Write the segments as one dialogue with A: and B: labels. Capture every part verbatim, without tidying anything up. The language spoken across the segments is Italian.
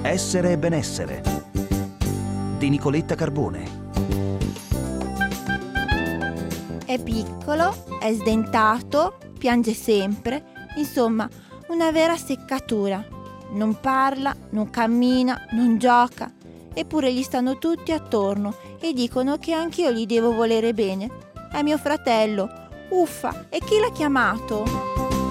A: Essere e benessere di Nicoletta Carbone.
B: È piccolo, è sdentato, piange sempre, insomma, una vera seccatura. Non parla, non cammina, non gioca, eppure gli stanno tutti attorno e dicono che anch'io gli devo volere bene. È mio fratello. Uffa, e chi l'ha chiamato?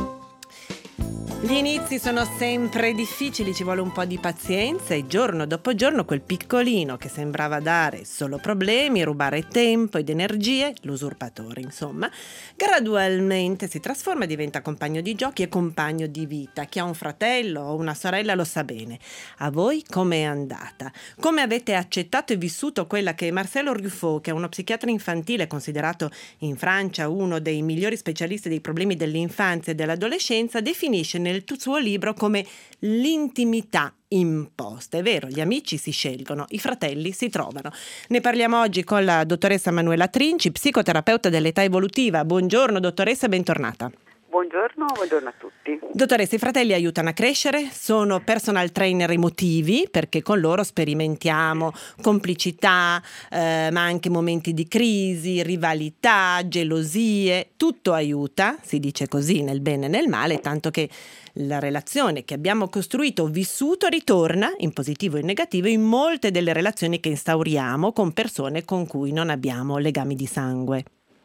C: Gli inizi sono sempre difficili, ci vuole un po' di pazienza e giorno dopo giorno quel piccolino che sembrava dare solo problemi, rubare tempo ed energie, l'usurpatore insomma, gradualmente si trasforma e diventa compagno di giochi e compagno di vita. Chi ha un fratello o una sorella lo sa bene. A voi com'è andata? Come avete accettato e vissuto quella che Marcelo Ruffaut, che è uno psichiatra infantile considerato in Francia uno dei migliori specialisti dei problemi dell'infanzia e dell'adolescenza, definisce nel suo libro come l'intimità imposta. È vero, gli amici si scelgono, i fratelli si trovano. Ne parliamo oggi con la dottoressa Manuela Trinci, psicoterapeuta dell'età evolutiva. Buongiorno dottoressa, bentornata.
D: Buongiorno, buongiorno a tutti.
C: Dottoressa, i fratelli aiutano a crescere, sono personal trainer emotivi perché con loro sperimentiamo complicità, eh, ma anche momenti di crisi, rivalità, gelosie, tutto aiuta, si dice così nel bene e nel male, tanto che la relazione che abbiamo costruito o vissuto ritorna, in positivo e in negativo, in molte delle relazioni che instauriamo con persone con cui non abbiamo legami di sangue.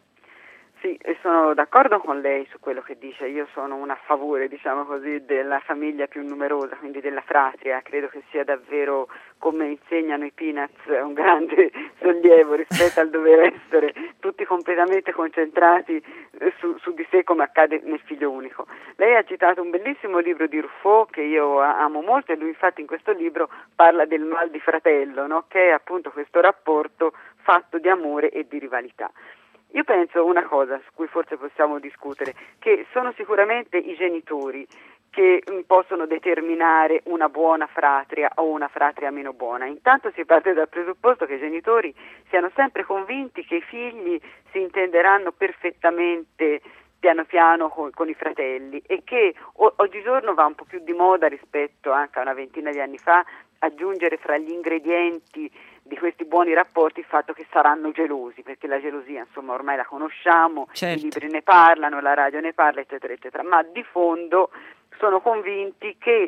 D: Sì, sono d'accordo con lei su quello che dice. Io sono una a favore, diciamo così, della famiglia più numerosa, quindi della fratria. Credo che sia davvero, come insegnano i Peanuts, un grande sollievo rispetto al dover essere tutti completamente concentrati su, su di sé, come accade nel figlio unico. Lei ha citato un bellissimo libro di Ruffaut che io amo molto, e lui infatti in questo libro parla del mal di fratello, no? Che è appunto questo rapporto fatto di amore e di rivalità. Io penso una cosa su cui forse possiamo discutere, che sono sicuramente i genitori che mh, possono determinare una buona fratria o una fratria meno buona. Intanto si parte dal presupposto che i genitori siano sempre convinti che i figli si intenderanno perfettamente piano piano con, con i fratelli, e che o, oggigiorno va un po' più di moda rispetto anche a una ventina di anni fa aggiungere fra gli ingredienti di questi buoni rapporti il fatto che saranno gelosi, perché la gelosia insomma ormai la conosciamo,
C: certo.
D: I libri ne parlano, la radio ne parla, eccetera eccetera, ma di fondo sono convinti che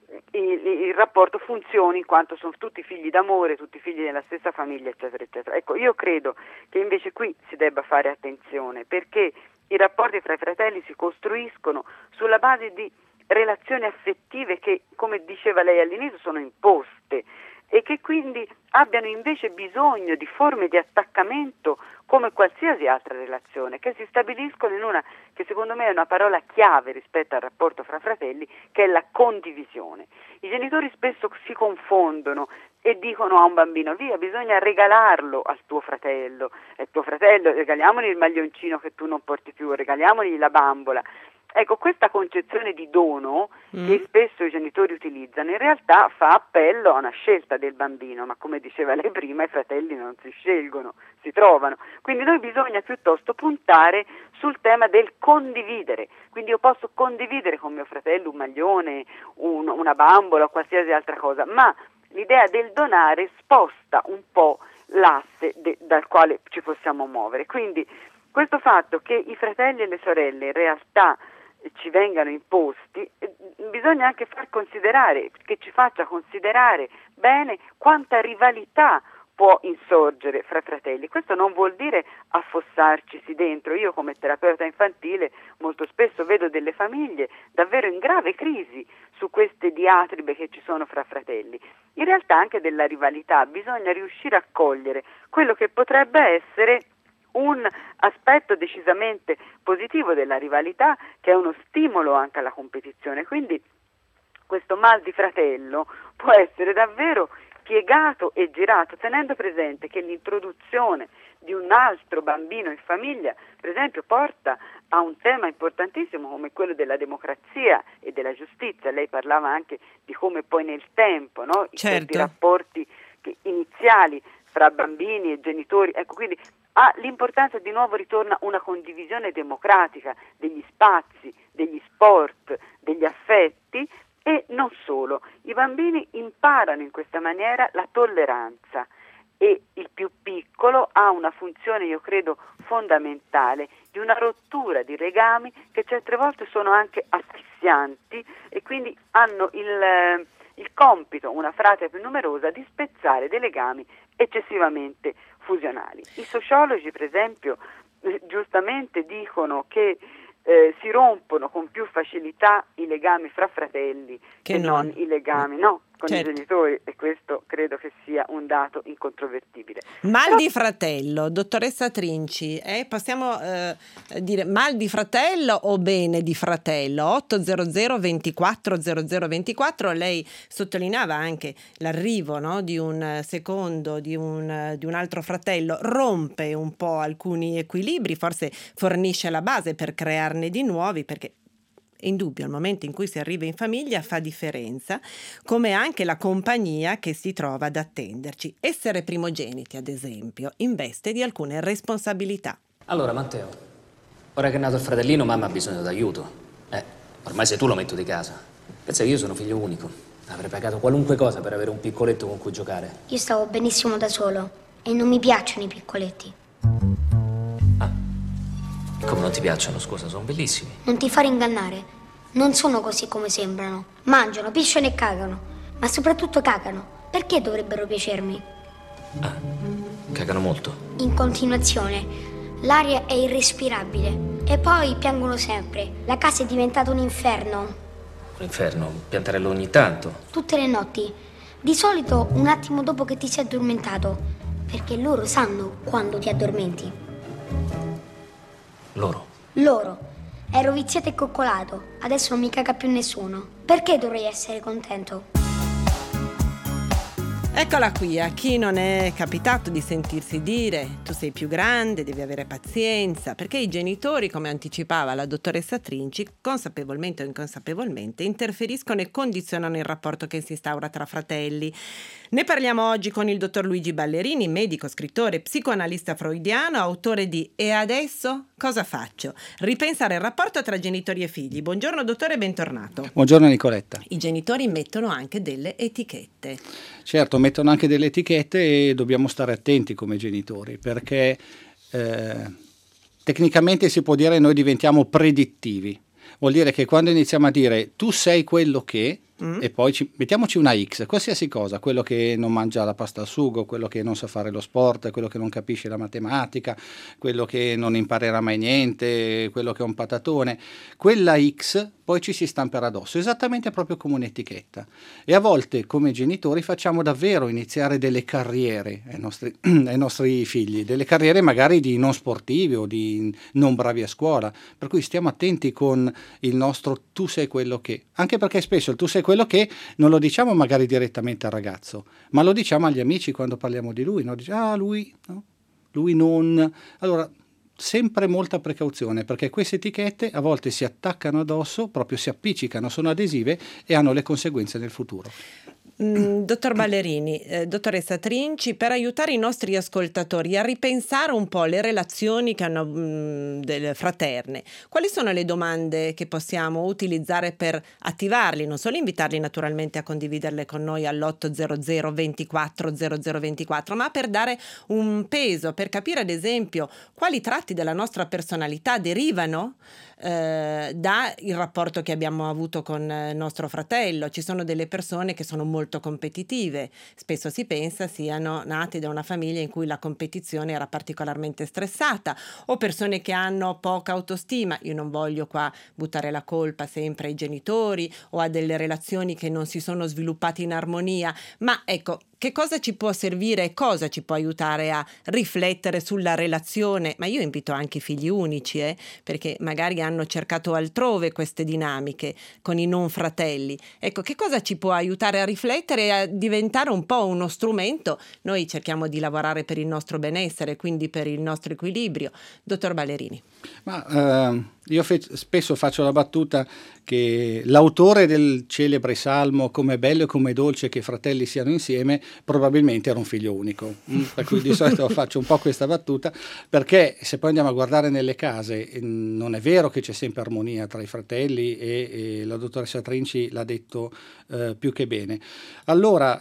D: il, il rapporto funzioni in quanto sono tutti figli d'amore, tutti figli della stessa famiglia, eccetera eccetera. Ecco, io credo che invece qui si debba fare attenzione, perché i rapporti tra i fratelli si costruiscono sulla base di relazioni affettive che, come diceva lei all'inizio, sono imposte, e che quindi abbiano invece bisogno di forme di attaccamento come qualsiasi altra relazione, che si stabiliscono in una, che secondo me è una parola chiave rispetto al rapporto fra fratelli, che è la condivisione. I genitori spesso si confondono e dicono a un bambino: via, bisogna regalarlo al tuo fratello, è tuo fratello, regaliamogli il maglioncino che tu non porti più, regaliamogli la bambola. Ecco, questa concezione di dono mm. che spesso i genitori utilizzano in realtà fa appello a una scelta del bambino, ma come diceva lei prima, i fratelli non si scelgono, si trovano. Quindi noi bisogna piuttosto puntare sul tema del condividere. Quindi io posso condividere con mio fratello un maglione, un, una bambola o qualsiasi altra cosa, ma l'idea del donare sposta un po' l'asse de, dal quale ci possiamo muovere. Quindi questo fatto che i fratelli e le sorelle in realtà ci vengano imposti, bisogna anche far considerare, che ci faccia considerare bene quanta rivalità può insorgere fra fratelli. Questo non vuol dire affossarcisi dentro. Io come terapeuta infantile molto spesso vedo delle famiglie davvero in grave crisi su queste diatribe che ci sono fra fratelli. In realtà anche della rivalità bisogna riuscire a cogliere quello che potrebbe essere un aspetto decisamente positivo della rivalità, che è uno stimolo anche alla competizione. Quindi questo mal di fratello può essere davvero piegato e girato, tenendo presente che l'introduzione di un altro bambino in famiglia, per esempio, porta a un tema importantissimo come quello della democrazia e della giustizia. Lei parlava anche di come poi nel tempo, no,
C: certo.
D: i rapporti che, iniziali fra bambini e genitori, ecco, quindi ha l'importanza, di nuovo ritorna una condivisione democratica degli spazi, degli sport, degli affetti. E non solo, i bambini imparano in questa maniera la tolleranza e il più piccolo ha una funzione, io credo, fondamentale di una rottura di legami che certe volte sono anche asfissianti e quindi hanno il, il compito, una frase più numerosa, di spezzare dei legami eccessivamente fusionali. I sociologi, per esempio, eh, giustamente dicono che eh, si rompono con più facilità i legami fra fratelli che, che non. non i legami no, con certo. i genitori, e questo credo che sia un dato incontrovertibile.
C: Mal
D: Però,
C: di fratello, dottoressa Trinci, eh, possiamo eh, dire mal di fratello o bene di fratello? ottocento ventiquattro zero zero ventiquattro, lei sottolineava anche l'arrivo, no, di un secondo, di un, di un altro fratello, rompe un po' alcuni equilibri, forse fornisce la base per crearne di nuovi, perché è indubbio, al momento in cui si arriva in famiglia fa differenza, come anche la compagnia che si trova ad attenderci. Essere primogeniti, ad esempio, investe di alcune responsabilità.
E: Allora, Matteo, ora che è nato il fratellino, mamma ha bisogno d'aiuto. Eh, ormai sei tu l'ometto di casa. Pensa che io sono figlio unico. Avrei pagato qualunque cosa per avere un piccoletto con cui giocare.
F: Io stavo benissimo da solo e non mi piacciono i piccoletti.
E: Come non ti piacciono, scusa, sono bellissimi.
F: Non ti fare ingannare. Non sono così come sembrano. Mangiano, pisciano e cagano. Ma soprattutto cagano. Perché dovrebbero piacermi?
E: Ah, cagano molto.
F: In continuazione. L'aria è irrespirabile. E poi piangono sempre. La casa è diventata un inferno.
E: Un inferno? Piantarello ogni tanto?
F: Tutte le notti. Di solito un attimo dopo che ti sei addormentato. Perché loro sanno quando ti addormenti.
E: Loro?
F: Loro. Ero viziato e coccolato, adesso non mi caga più nessuno. Perché dovrei essere contento?
C: Eccola qui, a chi non è capitato di sentirsi dire tu sei più grande, devi avere pazienza, perché i genitori, come anticipava la dottoressa Trinci, consapevolmente o inconsapevolmente interferiscono e condizionano il rapporto che si instaura tra fratelli. Ne parliamo oggi con il dottor Luigi Ballerini, medico, scrittore, psicoanalista freudiano, autore di E adesso cosa faccio? Ripensare il rapporto tra genitori e figli. Buongiorno dottore, bentornato.
G: Buongiorno Nicoletta.
C: I genitori mettono anche delle etichette.
G: Certo, mettono anche delle etichette e dobbiamo stare attenti come genitori, perché eh, tecnicamente si può dire noi diventiamo predittivi. Vuol dire che quando iniziamo a dire tu sei quello che, mm. e poi ci, mettiamoci una X, qualsiasi cosa, quello che non mangia la pasta al sugo, quello che non sa fare lo sport, quello che non capisce la matematica, quello che non imparerà mai niente, quello che è un patatone, quella X poi ci si stamperà addosso, esattamente proprio come un'etichetta. E a volte come genitori facciamo davvero iniziare delle carriere ai nostri, ai nostri figli, delle carriere magari di non sportivi o di non bravi a scuola, per cui stiamo attenti con il nostro tu sei quello che, anche perché spesso il tu sei quello che non lo diciamo magari direttamente al ragazzo, ma lo diciamo agli amici quando parliamo di lui, no? Diciamo, ah lui, no? Lui non... Allora, sempre molta precauzione, perché queste etichette a volte si attaccano addosso, proprio si appiccicano, sono adesive e hanno le conseguenze nel futuro.
C: Mm, dottor Ballerini, eh, dottoressa Trinci, per aiutare i nostri ascoltatori a ripensare un po' le relazioni che hanno mm, delle fraterne, quali sono le domande che possiamo utilizzare per attivarli, non solo invitarli naturalmente a condividerle con noi all'ottocento ventiquattro zero zero ventiquattro, ma per dare un peso, per capire ad esempio quali tratti della nostra personalità derivano eh, da il rapporto che abbiamo avuto con eh, nostro fratello. Ci sono delle persone che sono molto competitive, spesso si pensa siano nati da una famiglia in cui la competizione era particolarmente stressata, o persone che hanno poca autostima. Io non voglio qua buttare la colpa sempre ai genitori o a delle relazioni che non si sono sviluppate in armonia, ma ecco, che cosa ci può servire e cosa ci può aiutare a riflettere sulla relazione? Ma io invito anche i figli unici, eh, perché magari hanno cercato altrove queste dinamiche con i non fratelli. Ecco, che cosa ci può aiutare a riflettere e a diventare un po' uno strumento? Noi cerchiamo di lavorare per il nostro benessere, quindi per il nostro equilibrio. Dottor Ballerini.
G: Ma eh, Io fe- spesso faccio la battuta che l'autore del celebre salmo "come è bello e come è dolce che i fratelli siano insieme" probabilmente era un figlio unico, mm? Per cui di solito faccio un po' questa battuta, perché se poi andiamo a guardare nelle case non è vero che c'è sempre armonia tra i fratelli, e, e la dottoressa Trinci l'ha detto eh, più che bene. Allora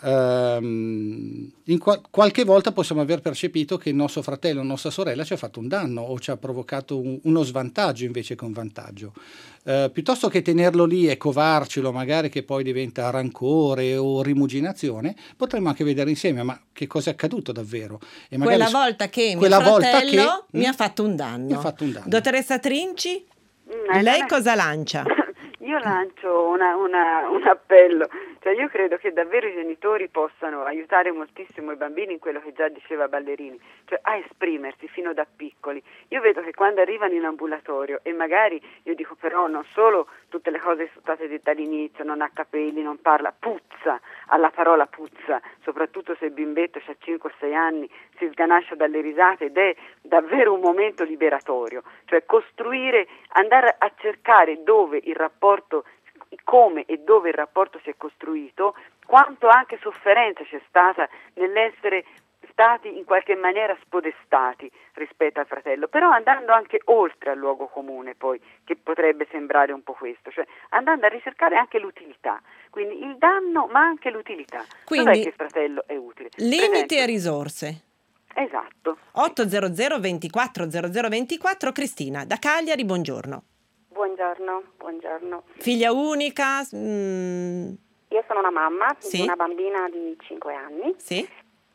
G: ehm, in qua- qualche volta possiamo aver percepito che il nostro fratello o nostra sorella ci ha fatto un danno o ci ha provocato un, uno svantaggio invece che un vantaggio. Eh, piuttosto che tenerlo lì e covarcelo, magari che poi diventa rancore o rimuginazione, potremmo anche vedere insieme ma che cosa è accaduto davvero. E magari
C: quella volta che
G: quella
C: mio fratello
G: volta che,
C: mi
G: mm,
C: ha fatto un danno.
G: mi ha fatto un danno.
C: Dottoressa Trinci,
D: Mm,
C: lei
D: non è-
C: cosa lancia?
D: Io lancio una- una- un appello, cioè io credo che davvero i genitori possano aiutare moltissimo i bambini in quello che già diceva Ballerini, cioè a esprimersi fino da piccoli. Io vedo che quando arrivano in ambulatorio, e magari io dico però non solo tutte le cose che sono state dette all'inizio, non ha capelli, non parla, puzza, alla parola puzza, soprattutto se il bimbetto ha cinque sei anni, si sganascia dalle risate, ed è davvero un momento liberatorio, cioè costruire, andare a cercare dove il rapporto, come e dove il rapporto si è costruito, quanto anche sofferenza c'è stata nell'essere stati in qualche maniera spodestati rispetto al fratello, però andando anche oltre al luogo comune poi, che potrebbe sembrare un po' questo, cioè andando a ricercare anche l'utilità, quindi il danno ma anche l'utilità.
C: Quindi,
D: dov'è che il fratello è utile?
C: Limiti
D: Presente.
C: e risorse.
D: Esatto.
C: ottocento ventiquattro zero zero ventiquattro. Cristina da Cagliari, buongiorno.
H: Buongiorno, buongiorno.
C: Figlia unica? mm,
H: Io sono una mamma
C: Sì.
H: di una bambina di cinque anni.
C: Sì.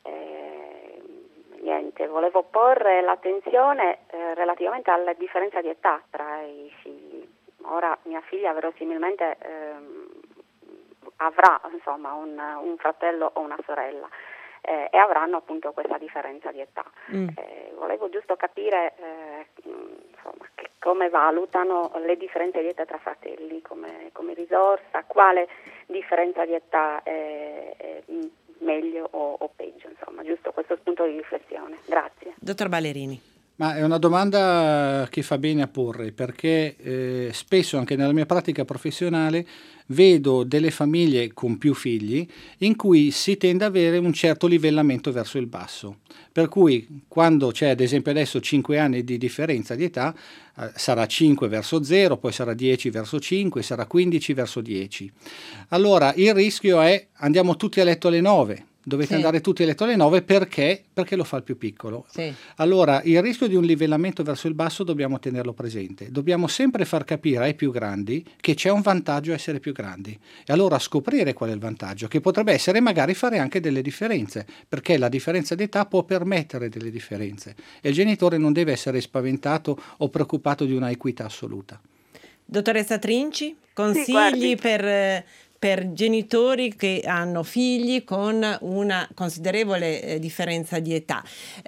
H: Eh, niente, volevo porre l'attenzione eh, relativamente alla differenza di età tra i figli. Ora mia figlia verosimilmente ehm, avrà insomma un, un fratello o una sorella. Eh, e avranno appunto questa differenza di età.
C: Mm.
H: Eh, volevo giusto capire eh, insomma, che, come valutano le differenze di età tra fratelli, come, come risorsa, quale differenza di età è, è meglio o, o peggio, insomma, giusto questo spunto di riflessione. Grazie.
C: Dottor Ballerini.
G: Ma è una domanda che fa bene a porre, perché eh, spesso anche nella mia pratica professionale vedo delle famiglie con più figli in cui si tende ad avere un certo livellamento verso il basso, per cui quando c'è ad esempio adesso cinque anni di differenza di età, eh, sarà cinque verso zero, poi sarà dieci verso cinque, sarà quindici verso dieci. Allora il rischio è: andiamo tutti a letto alle nove. Dovete
C: Sì.
G: andare tutti a letto alle nove perché? Perché lo fa il più piccolo.
C: Sì.
G: Allora il rischio di un livellamento verso il basso dobbiamo tenerlo presente. Dobbiamo sempre far capire ai più grandi che c'è un vantaggio a essere più grandi, e allora scoprire qual è il vantaggio, che potrebbe essere magari fare anche delle differenze, perché la differenza di età può permettere delle differenze e il genitore non deve essere spaventato o preoccupato di una equità assoluta.
C: Dottoressa Trinci, consigli
D: Sì, guardi.
C: per, eh, per genitori che hanno figli con una considerevole eh, differenza di età.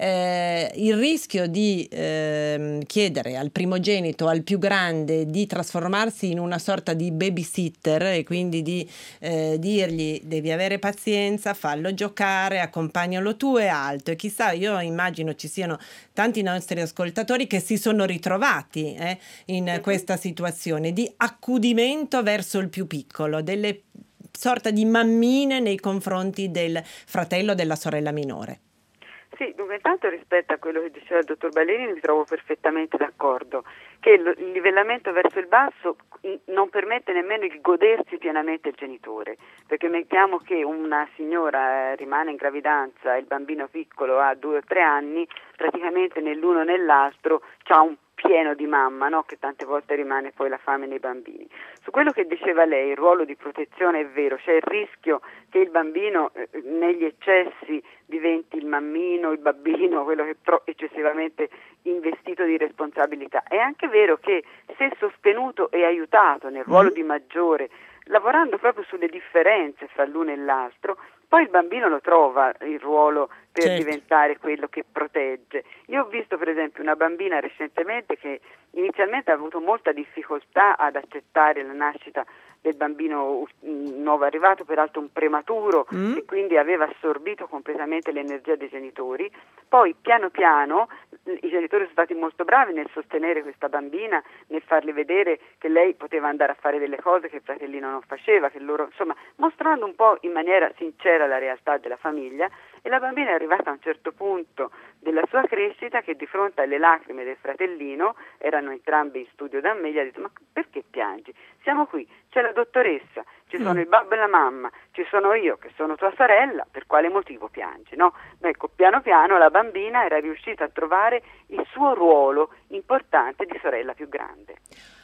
C: Eh, il rischio di ehm, chiedere al primogenito, al più grande, di trasformarsi in una sorta di babysitter e quindi di eh, dirgli: devi avere pazienza, fallo giocare, accompagnalo tu, è alto. E chissà, io immagino ci siano tanti nostri ascoltatori che si sono ritrovati eh, in questa situazione di accudimento verso il più piccolo, delle sorta di mammine nei confronti del fratello o della sorella minore.
D: Sì, dunque intanto rispetto a quello che diceva il dottor Ballerini mi trovo perfettamente d'accordo, che il il livellamento verso il basso in- non permette nemmeno il godersi pienamente il genitore, perché mettiamo che una signora eh, rimane in gravidanza e il bambino piccolo ha due o tre anni, praticamente nell'uno nell'altro c'ha un pieno di mamma, no? Che tante volte rimane poi la fame nei bambini. Su quello che diceva lei, il ruolo di protezione è vero, c'è il rischio che il bambino eh, negli eccessi diventi il mammino, il babbino, quello che è tro- eccessivamente investito di responsabilità. È anche vero che se sostenuto e aiutato nel ruolo
C: Mm.
D: di maggiore, lavorando proprio sulle differenze fra l'uno e l'altro, poi il bambino lo trova il ruolo per
C: Certo.
D: diventare quello che protegge. Io ho visto per esempio una bambina recentemente che inizialmente ha avuto molta difficoltà ad accettare la nascita del bambino mm, nuovo arrivato, peraltro un prematuro,
C: Mm.
D: e quindi aveva assorbito completamente l'energia dei genitori. Poi piano piano i genitori sono stati molto bravi nel sostenere questa bambina, nel farle vedere che lei poteva andare a fare delle cose che il fratellino non faceva, che loro, insomma, mostrando un po' in maniera sincera la realtà della famiglia, e la bambina è arrivata a un certo punto della sua crescita che di fronte alle lacrime del fratellino, erano entrambi in studio da me, gli ha detto: ma perché piangi? Siamo qui, c'è la dottoressa, ci sono il babbo e la mamma, ci sono io che sono tua sorella, per quale motivo piangi? No? Ecco, piano piano la bambina era riuscita a trovare il suo ruolo importante di sorella più grande.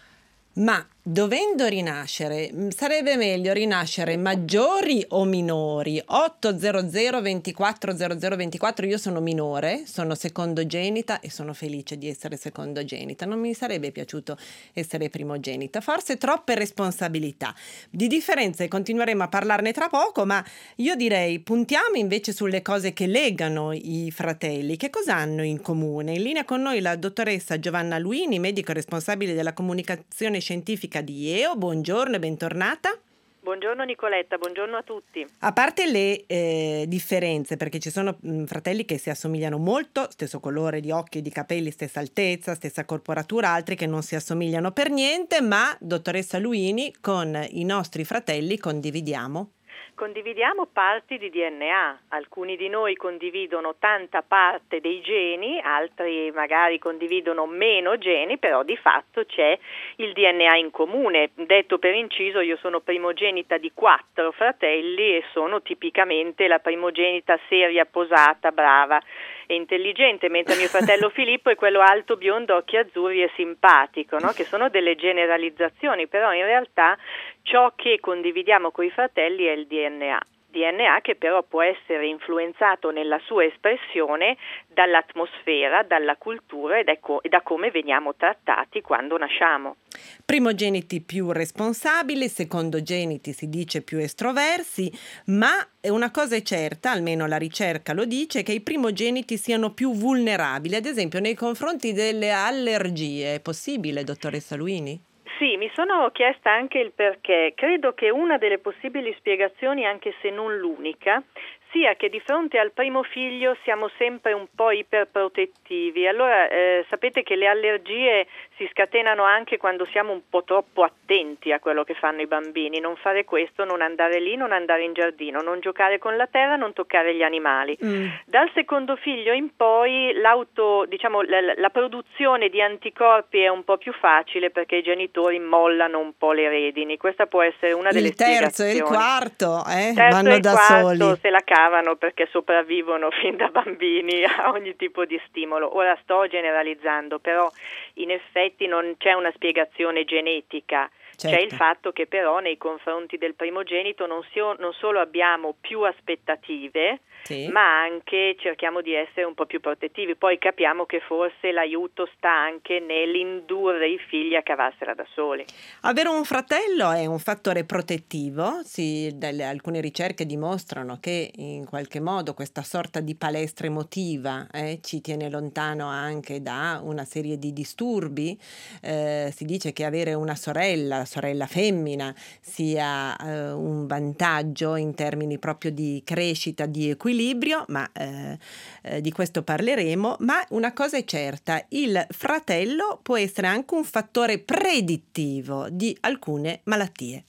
C: Ma dovendo rinascere, sarebbe meglio rinascere maggiori o minori? ottocento ventiquattro zero zero ventiquattro, io sono minore, sono secondogenita e sono felice di essere secondogenita. Non mi sarebbe piaciuto essere primogenita, forse troppe responsabilità. Di differenze continueremo a parlarne tra poco, ma io direi puntiamo invece sulle cose che legano i fratelli. Che cosa hanno in comune? In linea con noi la dottoressa Giovanna Luini, medico responsabile della comunicazione scientifica di I E O. Buongiorno e bentornata.
I: Buongiorno Nicoletta, buongiorno a tutti.
C: A parte le eh, differenze, perché ci sono mh, fratelli che si assomigliano molto, stesso colore di occhi e di capelli, stessa altezza, stessa corporatura, altri che non si assomigliano per niente, ma dottoressa Luini, con i nostri fratelli condividiamo
I: Condividiamo parti di D N A, alcuni di noi condividono tanta parte dei geni, altri magari condividono meno geni, però di fatto c'è il D N A in comune. Detto per inciso, io sono primogenita di quattro fratelli e sono tipicamente la primogenita seria, posata, brava e intelligente, mentre mio fratello Filippo è quello alto, biondo, occhi azzurri e simpatico, no? Che sono delle generalizzazioni, però in realtà ciò che condividiamo con i fratelli è il D N A. D N A che però può essere influenzato nella sua espressione dall'atmosfera, dalla cultura ed ecco, e da come veniamo trattati quando nasciamo.
C: Primogeniti più responsabili, secondogeniti si dice più estroversi, ma una cosa è certa, almeno la ricerca lo dice, che i primogeniti siano più vulnerabili, ad esempio nei confronti delle allergie. È possibile, dottoressa Luini?
I: Sì, mi sono chiesta anche il perché. Credo che una delle possibili spiegazioni, anche se non l'unica, sia che di fronte al primo figlio siamo sempre un po' iperprotettivi. Allora eh, sapete che le allergie si scatenano anche quando siamo un po' troppo attenti a quello che fanno i bambini. Non fare questo, non andare lì, non andare in giardino, non giocare con la terra, non toccare gli animali. Mm. Dal secondo figlio in poi l'auto, diciamo, la, la produzione di anticorpi è un po' più facile perché i genitori mollano un po' le redini. Questa può essere una delle
C: il terzo
I: spiegazioni.
C: E il quarto eh?
I: terzo
C: vanno
I: e il
C: da
I: quarto
C: soli.
I: Se la cavano perché sopravvivono fin da bambini a ogni tipo di stimolo. Ora sto generalizzando, però in effetti non c'è una spiegazione genetica. Certo. C'è il fatto che però nei confronti del primogenito non, si, non solo abbiamo più aspettative, sì, ma anche cerchiamo di essere un po' più protettivi. Poi capiamo che forse l'aiuto sta anche nell'indurre i figli a cavarsela da soli.
C: Avere un fratello è un fattore protettivo. Sì, delle, alcune ricerche dimostrano che in qualche modo questa sorta di palestra emotiva eh, ci tiene lontano anche da una serie di disturbi. Eh, si dice che avere una sorella, sorella femmina, sia eh, un vantaggio in termini proprio di crescita, di equilibrio, ma eh, eh, di questo parleremo. Ma una cosa è certa, il fratello può essere anche un fattore predittivo di alcune malattie.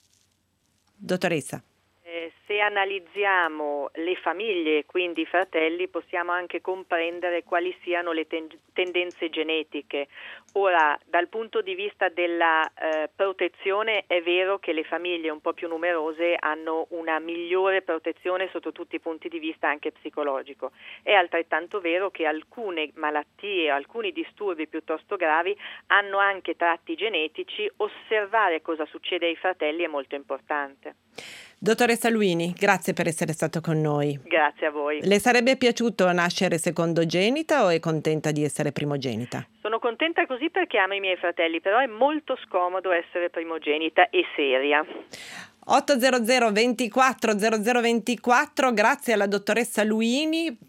C: Dottoressa.
I: Se analizziamo le famiglie, quindi i fratelli, possiamo anche comprendere quali siano le ten- tendenze genetiche. Ora, dal punto di vista della eh, protezione, è vero che le famiglie un po' più numerose hanno una migliore protezione sotto tutti i punti di vista, anche psicologico. È altrettanto vero che alcune malattie, alcuni disturbi piuttosto gravi hanno anche tratti genetici. Osservare cosa succede ai fratelli è molto importante.
C: Dottoressa Luini, grazie per essere stato con noi.
I: Grazie a voi.
C: Le sarebbe piaciuto nascere secondogenita o è contenta di essere primogenita?
I: Sono contenta così perché amo i miei fratelli, però è molto scomodo essere primogenita e seria.
C: ottocento ventiquattro zero zero ventiquattro, grazie alla dottoressa Luini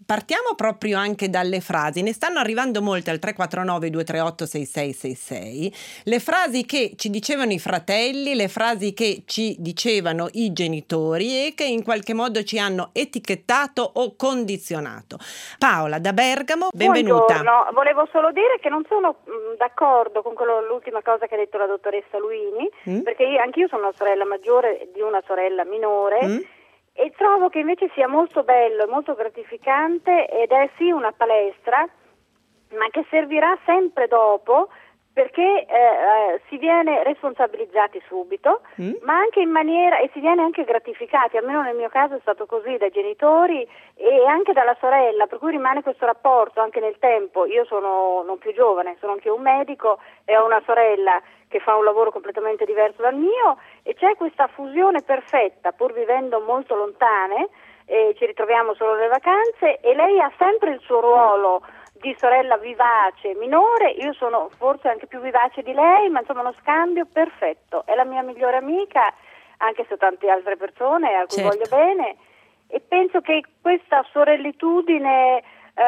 C: partiamo proprio anche dalle frasi, ne stanno arrivando molte al tre quattro nove due tre otto sei sei sei sei, le frasi che ci dicevano i fratelli, le frasi che ci dicevano i genitori e che in qualche modo ci hanno etichettato o condizionato. Paola da Bergamo, benvenuta.
J: Buongiorno, volevo solo dire che non sono mh, d'accordo con quello, l'ultima cosa che ha detto la dottoressa Luini, mm. perché io, anch'io sono una sorella maggiore di una sorella minore, mm. e trovo che invece sia molto bello e molto gratificante ed è sì una palestra, ma che servirà sempre dopo, perché eh, eh, si viene responsabilizzati subito, mm. ma anche in maniera, e si viene anche gratificati, almeno nel mio caso è stato così, dai genitori e anche dalla sorella, per cui rimane questo rapporto anche nel tempo. Io sono non più giovane, sono anche un medico e ho una sorella che fa un lavoro completamente diverso dal mio, e c'è questa fusione perfetta, pur vivendo molto lontane, e ci ritroviamo solo nelle vacanze, e lei ha sempre il suo ruolo di sorella vivace, minore, io sono forse anche più vivace di lei, ma insomma uno scambio perfetto. È la mia migliore amica, anche se ho tante altre persone a cui certo. voglio bene, e penso che questa sorellitudine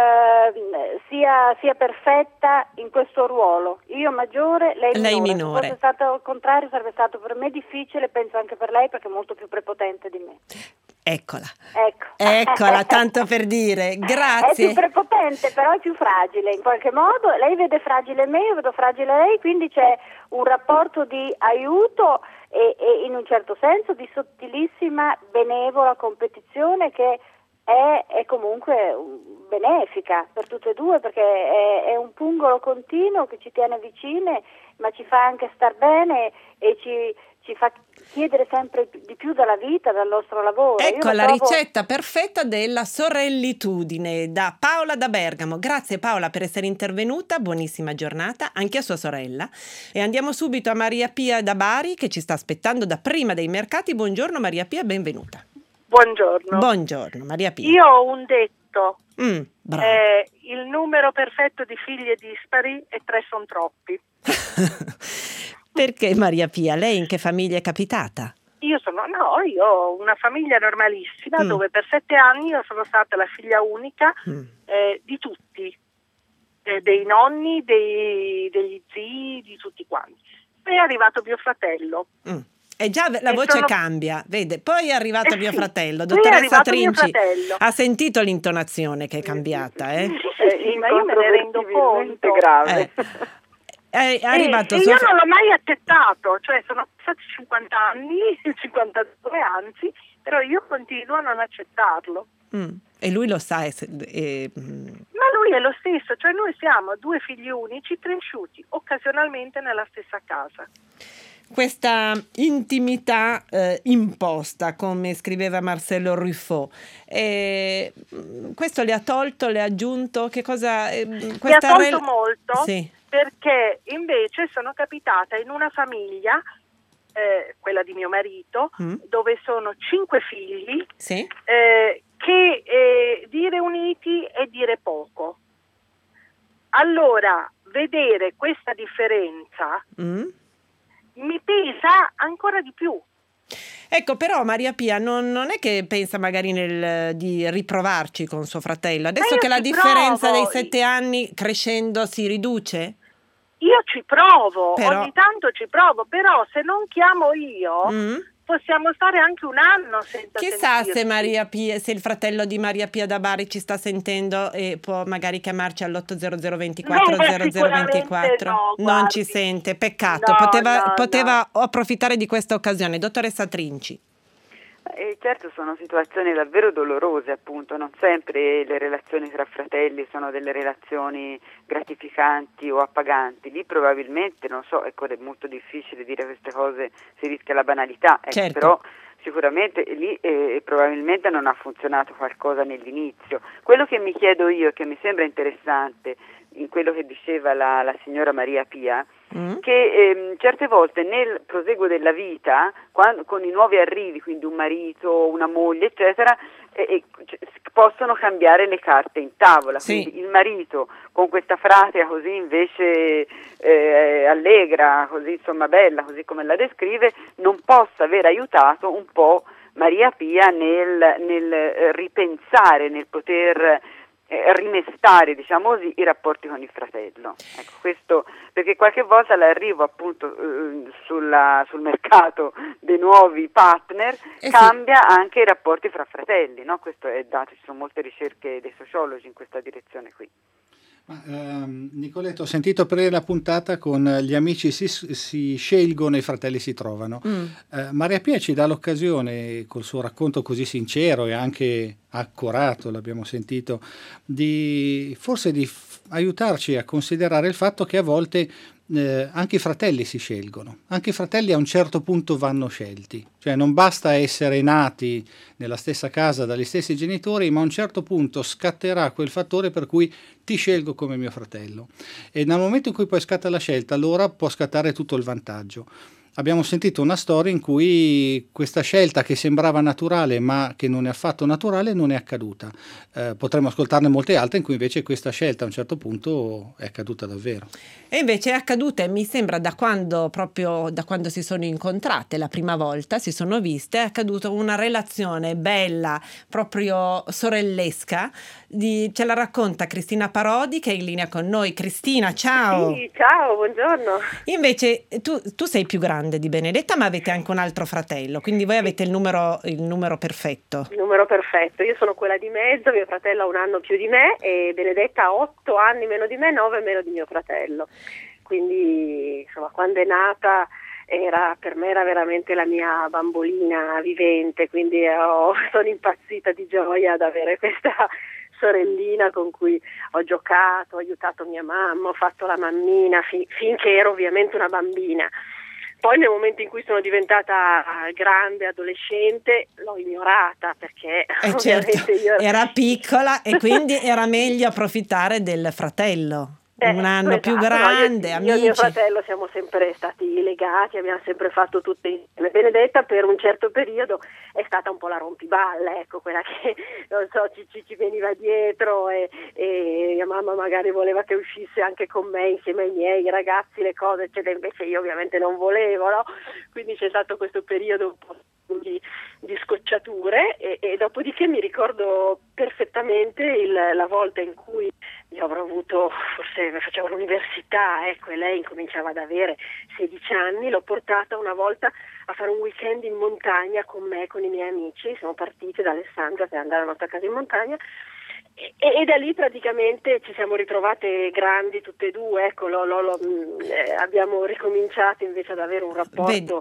J: eh, sia, sia perfetta in questo ruolo. Io maggiore, lei,
C: lei
J: minore.
C: minore.
J: Se fosse stato al contrario sarebbe stato per me difficile, penso anche per lei, perché è molto più prepotente di me.
C: Eccola,
J: ecco.
C: eccola, tanto per dire, grazie.
J: È più prepotente, però è più fragile in qualche modo. Lei vede fragile me, io vedo fragile lei, quindi c'è un rapporto di aiuto e, e in un certo senso di sottilissima, benevola competizione che è, è comunque benefica per tutte e due, perché è, è un pungolo continuo che ci tiene vicine, ma ci fa anche star bene e ci... ci fa chiedere sempre di più dalla vita, dal nostro lavoro.
C: Ecco
J: Io
C: la
J: trovo...
C: ricetta perfetta della sorellitudine da Paola da Bergamo. Grazie Paola per essere intervenuta, buonissima giornata anche a sua sorella, e andiamo subito a Maria Pia da Bari che ci sta aspettando da prima dei mercati. Buongiorno Maria Pia, benvenuta.
K: Buongiorno.
C: Buongiorno Maria Pia.
K: Io ho un detto,
C: mm,
K: eh, il numero perfetto di figli dispari e tre sono troppi.
C: Perché Maria Pia? Lei in che famiglia è capitata?
K: Io sono, no, io ho una famiglia normalissima mm. dove per sette anni io sono stata la figlia unica mm. eh, di tutti, eh, dei nonni, dei, degli zii, di tutti quanti. Poi è arrivato mio fratello.
C: Mm. E già la
K: e
C: voce
K: sono...
C: cambia, vede, poi è arrivato
K: eh
C: mio
K: sì,
C: fratello, dottoressa Trinci,
K: fratello.
C: Ha sentito l'intonazione che è cambiata, eh?
J: Sì, sì, sì, ma io me ne rendo conto.
D: Grave.
C: Eh. È arrivato
K: e, e io non l'ho mai accettato, cioè sono passati cinquanta anni, cinquantadue anzi, però io continuo a non accettarlo.
C: Mm. E lui lo sa. E, e...
K: Ma lui è lo stesso, cioè noi siamo due figli unici cresciuti occasionalmente nella stessa casa.
C: Questa intimità eh, imposta, come scriveva Marcello Ruffo, e questo le ha tolto, le ha aggiunto, che cosa? Eh,
K: mi ha tolto rel... molto,
C: sì.
K: Perché invece sono capitata in una famiglia, eh, quella di mio marito, mm. dove sono cinque figli,
C: sì.
K: eh, che eh, dire uniti è dire poco. Allora, vedere questa differenza mm. mi pesa ancora di più.
C: Ecco, però Maria Pia non, non è che pensa magari nel, di riprovarci con suo fratello, adesso che la differenza provo. dei sette anni crescendo si riduce?
K: Io ci provo,
C: però...
K: ogni tanto ci provo, però se non chiamo io mm. possiamo stare anche un anno senza
C: Chissà
K: sentirci.
C: se Maria Pia, se il fratello di Maria Pia da Bari ci sta sentendo e può magari chiamarci all'otto zero zero ventiquattro zero zero ventiquattro.
K: No,
C: non ci sente, peccato,
K: no,
C: poteva,
K: no,
C: poteva
K: no.
C: approfittare di questa occasione. Dottoressa Trinci.
D: E certo sono situazioni davvero dolorose, appunto, non sempre le relazioni tra fratelli sono delle relazioni gratificanti o appaganti, lì probabilmente, non so, ecco, è molto difficile dire queste cose, si rischia la banalità, ecco,
C: certo.
D: però sicuramente lì eh, probabilmente non ha funzionato qualcosa nell'inizio. Quello che mi chiedo io e che mi sembra interessante in quello che diceva la, la signora Maria Pia, mm. che ehm, certe volte nel proseguo della vita, quando, con i nuovi arrivi, quindi un marito, una moglie, eccetera, eh, eh, possono cambiare le carte in tavola.
C: Sì.
D: Quindi il marito con questa pratica così invece eh, allegra, così insomma bella, così come la descrive, non possa aver aiutato un po' Maria Pia nel, nel ripensare, nel poter eh, rimestare, diciamo così, i rapporti con il fratello. Ecco, questo perché qualche volta l'arrivo appunto eh, sulla, sul mercato dei nuovi partner
C: Eh
D: cambia sì. anche i rapporti fra fratelli, no? Questo è dato, ci sono molte ricerche dei sociologi in questa direzione qui.
G: Ma, ehm, Nicoletto, ho sentito aprire la puntata con gli amici si, si scelgono, i fratelli si trovano. Mm. Eh, Maria Pia ci dà l'occasione, col suo racconto così sincero e anche accorato, l'abbiamo sentito, di forse di f- aiutarci a considerare il fatto che a volte eh, anche i fratelli si scelgono, anche i fratelli a un certo punto vanno scelti, cioè non basta essere nati nella stessa casa dagli stessi genitori, ma a un certo punto scatterà quel fattore per cui ti scelgo come mio fratello, e nel momento in cui poi scatta la scelta, allora può scattare tutto il vantaggio. Abbiamo sentito una storia in cui questa scelta che sembrava naturale ma che non è affatto naturale non è accaduta. Eh, potremmo ascoltarne molte altre in cui invece questa scelta a un certo punto è accaduta davvero.
C: E invece è accaduta, e mi sembra da quando proprio da quando si sono incontrate la prima volta, si sono viste, è accaduta una relazione bella, proprio sorellesca. Di, ce la racconta Cristina Parodi, che è in linea con noi. Cristina, ciao!
L: Sì, ciao, buongiorno.
C: Invece tu, tu sei più grande di Benedetta, ma avete anche un altro fratello, quindi voi avete il numero, il numero perfetto.
L: Il numero perfetto, io sono quella di mezzo, mio fratello ha un anno più di me e Benedetta ha otto anni meno di me, nove meno di mio fratello. Quindi insomma, quando è nata era, per me era veramente la mia bambolina vivente, quindi ho, sono impazzita di gioia ad avere questa sorellina con cui ho giocato, ho aiutato mia mamma, ho fatto la mammina fi- finché ero ovviamente una bambina. Poi nel momento in cui sono diventata grande, adolescente, l'ho ignorata perché
C: eh certo, io... era piccola e quindi era meglio approfittare del fratello.
L: Eh,
C: un anno
L: esatto,
C: più grande,
L: no, io,
C: amici.
L: Io e mio fratello siamo sempre stati legati, abbiamo sempre fatto tutto insieme. Benedetta per un certo periodo è stata un po' la rompiballe, ecco, quella che non so ci, ci, ci veniva dietro e, e mia mamma magari voleva che uscisse anche con me insieme ai miei ragazzi le cose, eccetera, invece io ovviamente non volevo, no? Quindi c'è stato questo periodo un po' Di, di scocciature e, e dopodiché mi ricordo perfettamente il, la volta in cui io avrò avuto, forse facevo l'università, ecco, e lei incominciava ad avere sedici anni, l'ho portata una volta a fare un weekend in montagna con me, con i miei amici, siamo partiti da Alessandria per andare alla nostra casa in montagna. E, e da lì praticamente ci siamo ritrovate grandi tutte e due, ecco, lo, lo, lo, eh, abbiamo ricominciato invece ad avere un rapporto Vedi.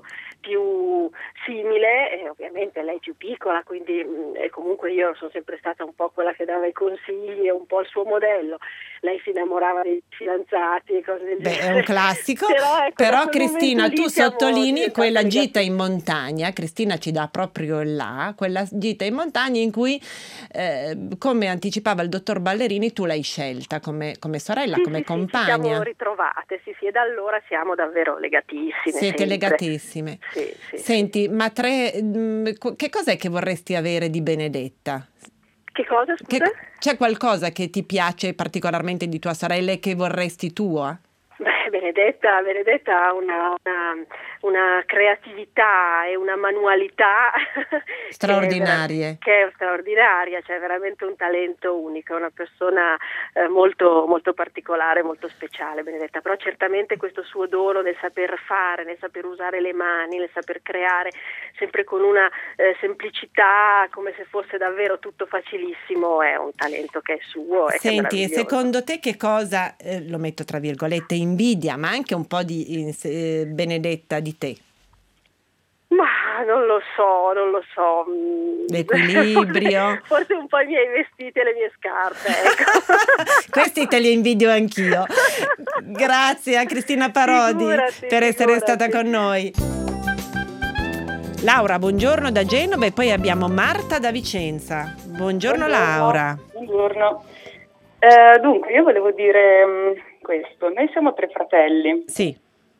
L: più simile, e ovviamente lei più piccola, quindi mh, e comunque io sono sempre stata un po' quella che dava i consigli e un po' il suo modello. Lei si innamorava dei fidanzati e cose del
C: Beh,
L: genere.
C: È un classico, però, ecco, però Cristina tu sottolinei quella gita in montagna. Cristina ci dà proprio là, quella gita in montagna in cui eh, come anticipava il dottor Ballerini tu l'hai scelta come, come sorella,
L: sì,
C: come
L: sì,
C: compagna.
L: Sì, ci siamo ritrovate, sì, sì, e da allora siamo davvero legatissime.
C: Siete
L: sempre.
C: legatissime.
L: Sì, sì,
C: Senti, sì. ma tre, mh, che cos'è che vorresti avere di Benedetta?
L: Che cosa, scusa?
C: Che, c'è qualcosa che ti piace particolarmente di tua sorella e che vorresti tua?
L: Beh, Benedetta, Benedetta ha una, una, una creatività e una manualità
C: straordinarie,
L: che è, che è straordinaria, cioè veramente un talento unico, una persona eh, molto, molto particolare, molto speciale Benedetta, però certamente questo suo dono nel saper fare, nel saper usare le mani, nel saper creare sempre con una eh, semplicità, come se fosse davvero tutto facilissimo, è un talento che è suo.
C: Senti, e secondo te che cosa, eh, lo metto tra virgolette, invidia, ma anche un po' di eh, Benedetta di te?
L: Ma non lo so, non lo so.
C: L'equilibrio.
L: Forse un po' i miei vestiti e le mie scarpe, ecco.
C: Questi te li invidio anch'io. Grazie a Cristina Parodi
L: figurati,
C: per essere
L: figurati.
C: stata con noi. Laura, buongiorno da Genova, e poi abbiamo Marta da Vicenza. Buongiorno, buongiorno. Laura.
M: Buongiorno. Eh, dunque, io volevo dire mh, questo. Noi siamo tre fratelli.
C: Sì.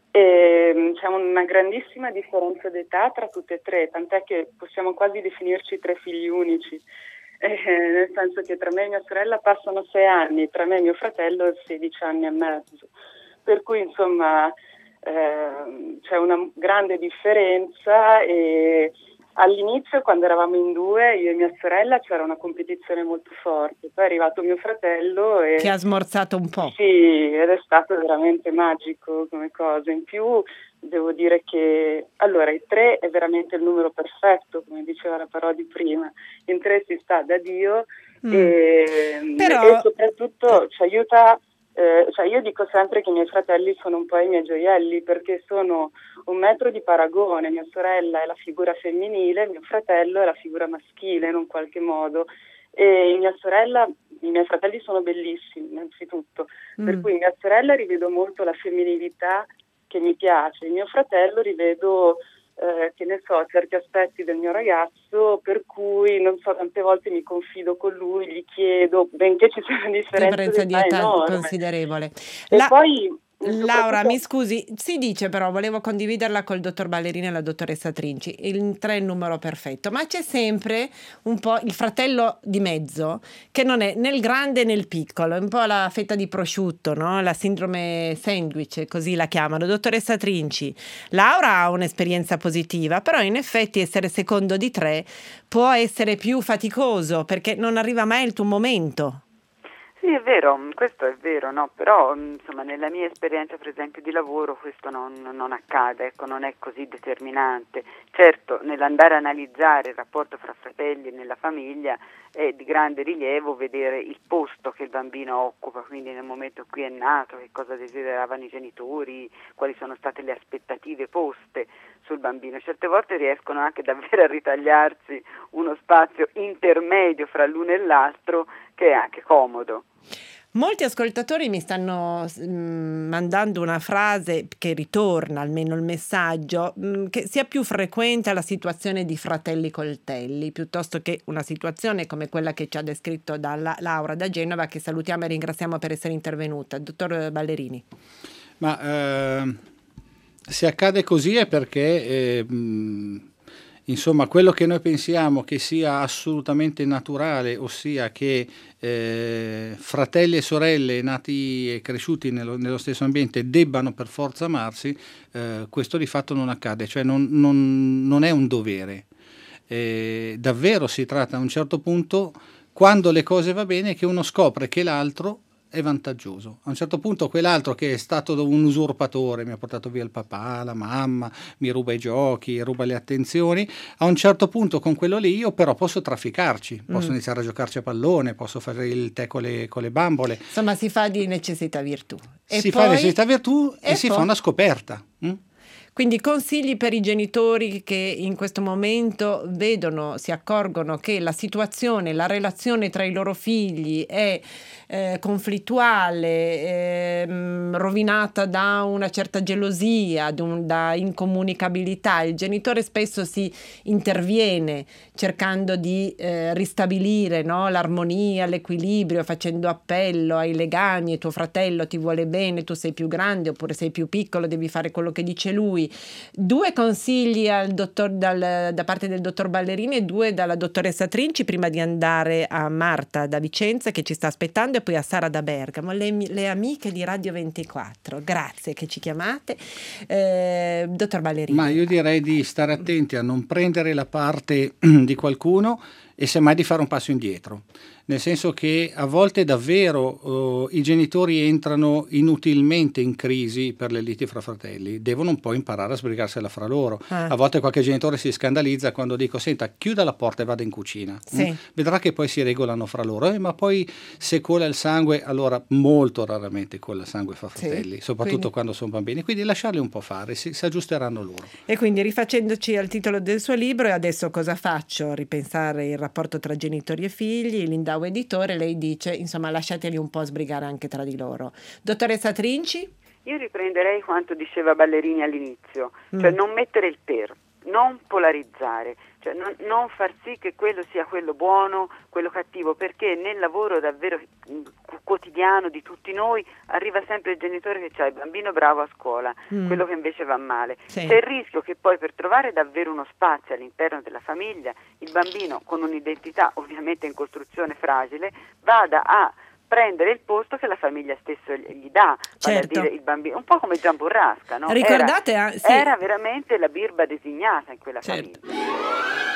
M: E c'è una grandissima differenza d'età tra tutte e tre, tant'è che possiamo quasi definirci tre figli unici, eh, nel senso che tra me e mia sorella passano sei anni, tra me e mio fratello sedici anni e mezzo, per cui insomma eh, c'è una grande differenza e all'inizio, quando eravamo in due, io e mia sorella, c'era una competizione molto forte. Poi è arrivato mio fratello e...
C: che ha smorzato un po'.
M: Sì, ed è stato veramente magico come cosa. In più devo dire che, allora, il tre è veramente il numero perfetto, come diceva la Parodi prima. In tre si sta da Dio mm. e,
C: Però...
M: e soprattutto ci aiuta... Eh, cioè io dico sempre che i miei fratelli sono un po' i miei gioielli, perché sono un metro di paragone. Mia sorella è la figura femminile, mio fratello è la figura maschile in un qualche modo, e mia sorella, i miei fratelli sono bellissimi innanzitutto, mm. per cui mia sorella rivedo molto la femminilità che mi piace, mio fratello rivedo eh, che ne so, certi aspetti del mio ragazzo, per cui non so, tante volte mi confido con lui, gli chiedo, benché ci sia una differenza,
C: differenza di età
M: enorme.
C: considerevole.
M: E
C: La...
M: poi
C: Laura, mi scusi, si dice però, volevo condividerla col dottor Ballerini e la dottoressa Trinci, il tre è il numero perfetto, ma c'è sempre un po' il fratello di mezzo che non è né il grande né il piccolo, è un po' la fetta di prosciutto, no? La sindrome sandwich, così la chiamano. Dottoressa Trinci, Laura ha un'esperienza positiva, però in effetti essere secondo di tre può essere più faticoso perché non arriva mai il tuo momento.
D: Sì, è vero, questo è vero, no? Però insomma nella mia esperienza per esempio di lavoro questo non, non accade, ecco, non è così determinante. Certo, nell'andare a analizzare il rapporto fra fratelli nella famiglia è di grande rilievo vedere il posto che il bambino occupa, quindi nel momento in cui è nato, che cosa desideravano i genitori, quali sono state le aspettative poste sul bambino. Certe volte riescono anche davvero a ritagliarsi uno spazio intermedio fra l'uno e l'altro che è anche comodo.
C: Molti ascoltatori mi stanno mh, mandando una frase che ritorna, almeno il messaggio, mh, che sia più frequente la situazione di fratelli coltelli, piuttosto che una situazione come quella che ci ha descritto dalla Laura da Genova, che salutiamo e ringraziamo per essere intervenuta. Dottor Ballerini.
G: Ma eh, se accade così è perché... Eh, mh, Insomma, quello che noi pensiamo che sia assolutamente naturale, ossia che eh, fratelli e sorelle nati e cresciuti nello, nello stesso ambiente debbano per forza amarsi, eh, questo di fatto non accade, cioè non, non, non è un dovere. Eh, davvero si tratta a un certo punto, quando le cose va bene, che uno scopre che l'altro è vantaggioso. A un certo punto quell'altro che è stato un usurpatore, mi ha portato via il papà, la mamma, mi ruba i giochi, ruba le attenzioni, a un certo punto con quello lì io però posso trafficarci, posso mm. iniziare a giocarci a pallone, posso fare il tè con le, con le bambole.
C: Insomma, si fa di necessità virtù. E
G: si
C: poi...
G: fa di necessità virtù e,
C: e
G: si
C: poi...
G: fa una scoperta. Mm?
C: Quindi consigli per i genitori che in questo momento vedono, si accorgono che la situazione, la relazione tra i loro figli è eh, conflittuale, eh, rovinata da una certa gelosia, da incomunicabilità. Il genitore spesso si interviene cercando di eh, ristabilire, no, l'armonia, l'equilibrio, facendo appello ai legami, tuo fratello ti vuole bene, tu sei più grande oppure sei più piccolo, devi fare quello che dice lui. Due consigli al dottor, dal, da parte del dottor Ballerini e due dalla dottoressa Trinci prima di andare a Marta da Vicenza che ci sta aspettando e poi a Sara da Bergamo, le, le amiche di Radio ventiquattro. Grazie che ci chiamate. Eh, dottor Ballerini.
G: Ma io direi di stare attenti a non prendere la parte di qualcuno e semmai di fare un passo indietro. Nel senso che a volte davvero uh, i genitori entrano inutilmente in crisi per le liti fra fratelli, devono un po' imparare a sbrigarsela fra loro. Ah. A volte qualche genitore si scandalizza quando dico senta, chiuda la porta e vada in cucina.
C: Sì.
G: Mm? Vedrà che poi si regolano fra loro, eh, ma poi se cola il sangue, allora molto raramente cola il sangue fra fratelli, sì. soprattutto quindi... quando sono bambini, quindi lasciarli un po' fare, si, si aggiusteranno loro.
C: E quindi rifacendoci al titolo del suo libro, e adesso cosa faccio? Ripensare il rapporto tra genitori e figli, Lindau editore, lei dice insomma lasciateli un po' sbrigare anche tra di loro. Dottoressa Trinci?
D: Io riprenderei quanto diceva Ballerini all'inizio, cioè mm. non mettere il per, non polarizzare, cioè non, non far sì che quello sia quello buono, quello cattivo, perché nel lavoro davvero quotidiano di tutti noi arriva sempre il genitore che ha il bambino bravo a scuola, mm. quello che invece va male.
C: Sì.
D: C'è il rischio che poi per trovare davvero uno spazio all'interno della famiglia, il bambino con un'identità ovviamente in costruzione fragile vada a prendere il posto che la famiglia stesso gli dà,
C: certo.
D: vale a dire il bambino, un po' come Gian Burrasca, no?
C: Ricordate?
D: Era,
C: sì.
D: era veramente la birba designata in quella
C: certo.
D: famiglia.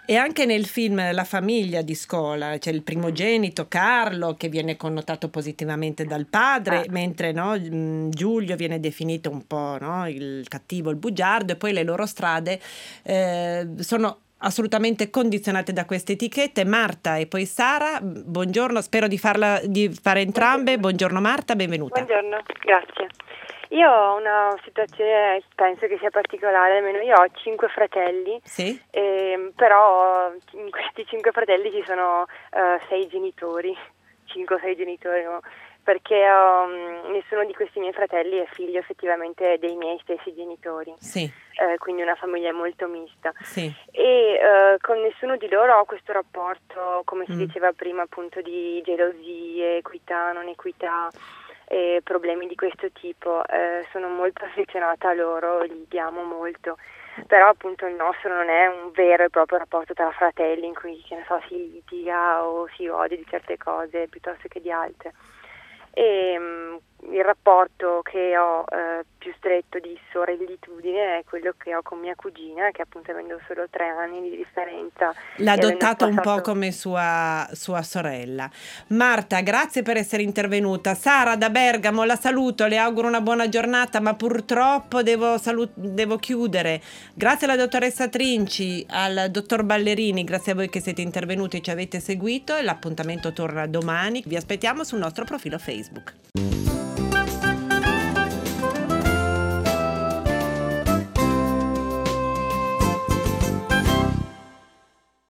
C: E anche nel film La famiglia di Scola c'è il primogenito Carlo che viene connotato positivamente dal padre, ah. mentre no, Giulio viene definito un po', no, il cattivo, il bugiardo, e poi le loro strade eh, sono assolutamente condizionate da queste etichette. Marta e poi Sara, buongiorno, spero di, farla, di fare entrambe. Buongiorno Marta, benvenuta.
N: Buongiorno, grazie. Io ho una situazione, penso che sia particolare, almeno io ho cinque fratelli,
C: sì.
N: eh, però in questi cinque fratelli ci sono uh, sei genitori, cinque o sei genitori, no? Perché um, nessuno di questi miei fratelli è figlio effettivamente dei miei stessi genitori,
C: sì.
N: eh, quindi una famiglia molto mista.
C: Sì.
N: E uh, con nessuno di loro ho questo rapporto, come si
C: mm.
N: diceva prima, appunto di gelosie, equità, non equità, e problemi di questo tipo. Eh, sono molto affezionata a loro, li amo molto, però appunto il nostro non è un vero e proprio rapporto tra fratelli in cui, che ne so, si litiga o si odia di certe cose piuttosto che di altre. E um, il rapporto che ho eh, più stretto di sorellitudine è quello che ho con mia cugina, che appunto avendo solo tre anni di differenza
C: l'ha adottata un
N: passato...
C: po' come sua, sua sorella. Marta, grazie per essere intervenuta. Sara da Bergamo, la saluto, le auguro una buona giornata, ma purtroppo devo, salut- devo chiudere. Grazie alla dottoressa Trinci, al dottor Ballerini, grazie a voi che siete intervenuti e ci avete seguito, e l'appuntamento torna domani. Vi aspettiamo sul nostro profilo Facebook.